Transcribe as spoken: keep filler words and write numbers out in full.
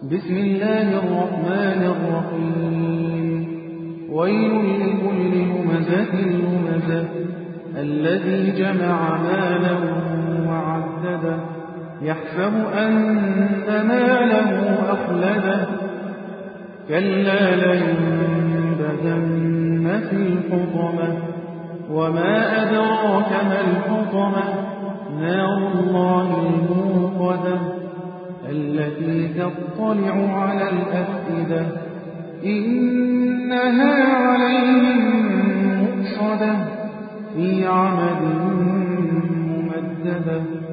بسم الله الرحمن الرحيم ويل لكل همزة لمزة الذي جمع مالا وعدده يحسب أن ماله أخلده كلا لينبذن في الحطمة وما أدراك ما الحطمة نار الله الموقدة التي تطلع على الأفئدة إنها عليهم مؤصدة في عمد ممددة